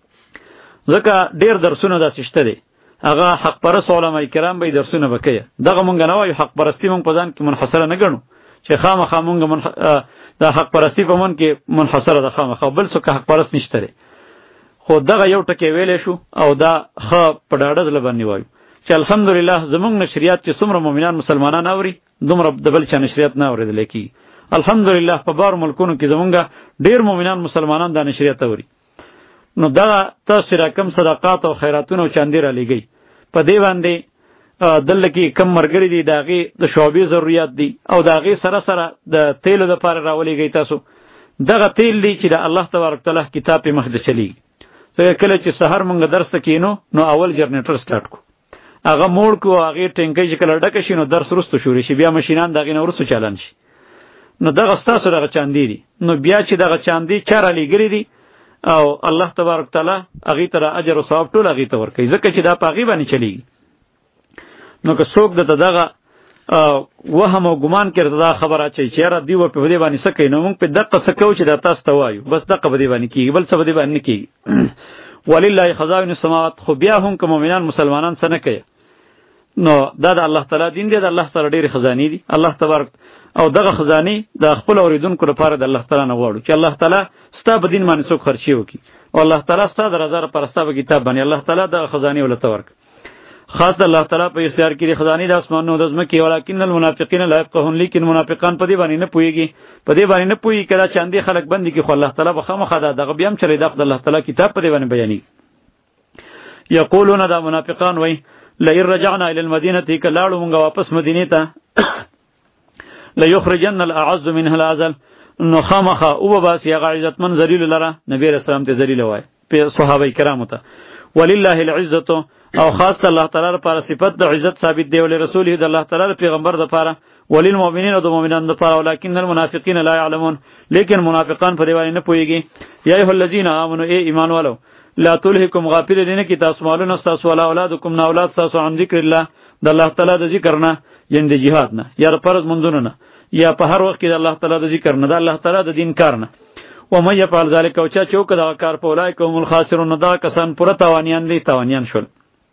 ځکه ډیر درسونه داسې شته دي هغه حق پرست علماء کرام به درسونه وکړي دغه مونږ نه وایو حق پرستی مونږ په ځان کې منحصره نه ګڼو چې خامخا مونږ منح... دا حق پرستی په مون کې منحصره ده خامخا بل څوک حق پرست نشته لري خو دغه یو ټکی ویلې شو او دا خ په ډاډه ځل باندې وایو چې الحمدلله زمونږ نشریات چې څومره مؤمنان مسلمانان اوري دومره د بل چا نشریات نه اوریدل کی الحمدلله په بار ملکونو کې زمونږ ډیر مؤمنان مسلمانان دا نشریات اوري نو دا تاسو را کم صدقات او خیراتونه او چاندې را لګي په دی باندې دلته کې کم مرګري دي داغي د شعبې ضرورت دي او داغي سره سره د تیلو د لپاره راولېږي تاسو دغه تیل دی چې د الله تبارک تعالی کتاب په مخ د چلی ځکه کله چې سحر مونږ درس کینو نو اول جنریټر سٹارټ کو هغه موړ کو هغه ټینګي چې کله ډکه شي نو درس رستو شوري شي بیا ماشینان دغه نو ورسو چالان شي نو دغه ستاسو دغه چاندې دي نو بیا چې دغه چاندې چاره لګري دي او الله تبارک تعالی هغه تر اجر او ثواب ټول هغه ته ورکړي ځکه چې دا پاغي باندې چلیږي نو که څوک د دغه وهم او ګمان کړي دا خبره چې چیرې دی و په دې باندې سکه نو موږ په دقه سکو چې دا تاسو ته وایو بس دقه په دې باندې کیږي بل څه په دې باندې کیږي ولله خزائن السماوات خو بیا هم که مؤمنان مسلمانان څه نه کوي نو دا د الله تعالی دین دی د الله سره ډېری خزاني دي الله تبارک او دغه خزاني د خپل اوریدونکو لپاره د الله تعالی نه غواړو چې الله تعالی ستا په دین باندې څوک خرچي وکي او الله تعالی ستا د رضا لپاره ستا په کتاب باندې الله تعالی د خزاني ولته ورک خاص الله تعالی په اختیار کې خزاني د اسمانونو د زمکه ولکن المنافقین لا يفقهون لیکن منافقان په دې باندې نه پويږي په دې باندې نه پوي کړه چې اندي خلک بندي کې خو الله تعالی بخمه خدا دغه بیا هم چره د الله تعالی کتاب په دې باندې بیانې یقولون دا منافقان وای لئن رجعنا الى المدینه کلاړو مونږ واپس مدینه ته لا یخرجن الاعز منها الاذل نو خامخه او باس یا عزت من ذلیل لره نبی رسول الله ته ذلیل وای په صحابه کرامو ته ولله العزه او خاص الله تعالی لپاره صفت د عزت ثابت دی ول رسول د الله تعالی پیغمبر لپاره وللمؤمنین او د مؤمنانو لپاره ولکن المنافقین لا يعلمون لیکن منافقان په دی باندې نه پوهیږي یا ایه الذین آمنوا ای ایمان والو لا تلهکم غافل دین کی تاسو مالونه تاسو ولا اولادکم نا اولاد تاسو عن ذکر الله د الله تعالی د ذکر نه یند جهاد نه یا فرض مندونه نه یا په هر وخت کې د الله تعالی د ذکر نه د الله تعالی د دین کار نه و مې يفعل ذلك او چا چوک دا کار په ولای کوم الخاسرون دا کسان پوره تاوانیان دي تاوانیان شول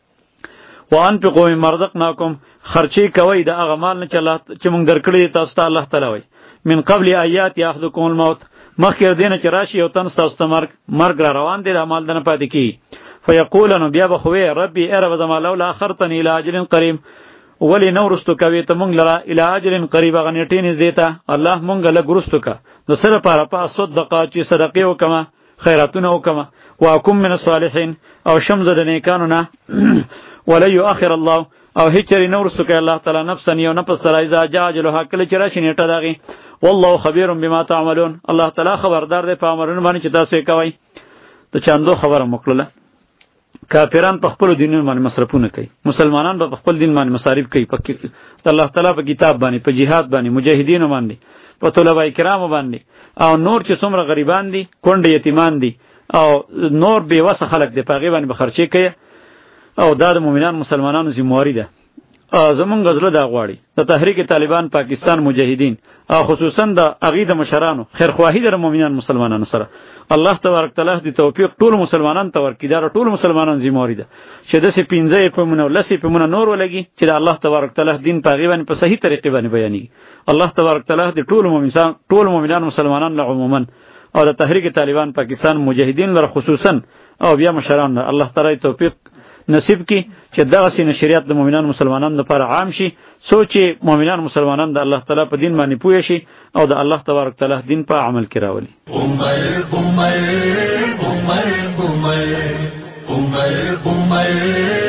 وانفقوا مما رزقناکم خرچی کوي د هغه مال نه چې الله چې موږ درکړي تاسو ته الله تعالی وای من قبل ایات یاخذکم الموت مخکې دینه چې راشي او تن تاسو ته مرګ مرګ را روان دي د مال دنه پاتې کی فیقولن بیا بخوی ربي ارب زما لولا اخرتنی الى اجل قریب ولی نورستو کوي ته مونږ لرا الى اجل قریب غنټین زیتا الله مونږ له ګرستو کا نو سره پاره په صدقه چې صدقه وکما خیراتونه وکما واکم من الصالحین او شمز د نیکانو نه ولا یؤخر الله او هیچری نورستو کوي الله تعالی نفسن یو نفس تر اذا جاء اجلها کله چې راشي نیټه داغي والله خبير بما تعملون الله تعالی خبردار دی په امرونو باندې چې تاسو کوي ته چاندو خبره مکلله کافران په خپل دینونو باندې مصرفونه کوي مسلمانان په خپل دین باندې مصارف کوي په الله تعالی په کتاب باندې په jihad باندې مجاهدینو باندې په طلبه کرامو باندې او نور چې څومره غریبان دي کونډه یتیمان دي او نور بے وسه خلک دي په غیبان به خرچي کوي او دا د مؤمنان مسلمانانو ذمہواری ده. زمونږ غزله دا غواړي د تحریک طالبان پاکستان مجاهدین او خصوصا د اغې د مشرانو خیرخواهي د مؤمنان مسلمانانو سره الله تبارک تعالی د توفیق ټول مسلمانان ته ورکړي. دا ټول مسلمانان ذمہواری ده چې د سي پنځه په مونږ لسی په مونږ نور ولګي چې د الله تبارک تعالی دین په غیبن په صحیح طریقې باندې بیانېږي. الله تبارک تعالی د ټول مؤمنان ټول مؤمنان مسلمانان له عموما او د تحریک طالبان پاکستان مجاهدین لپاره خصوصا او بیا مشران الله تعالی توفیق نصیب کی چې دغه سي نشریات د مؤمنان مسلمانانو لپاره عام شي، سوچ مؤمنان مسلمانان د الله تعالی په دین باندې پوه شي او د الله تبارک تعالی دین په عمل کې راولي. عمر عمر عمر عمر عمر عمر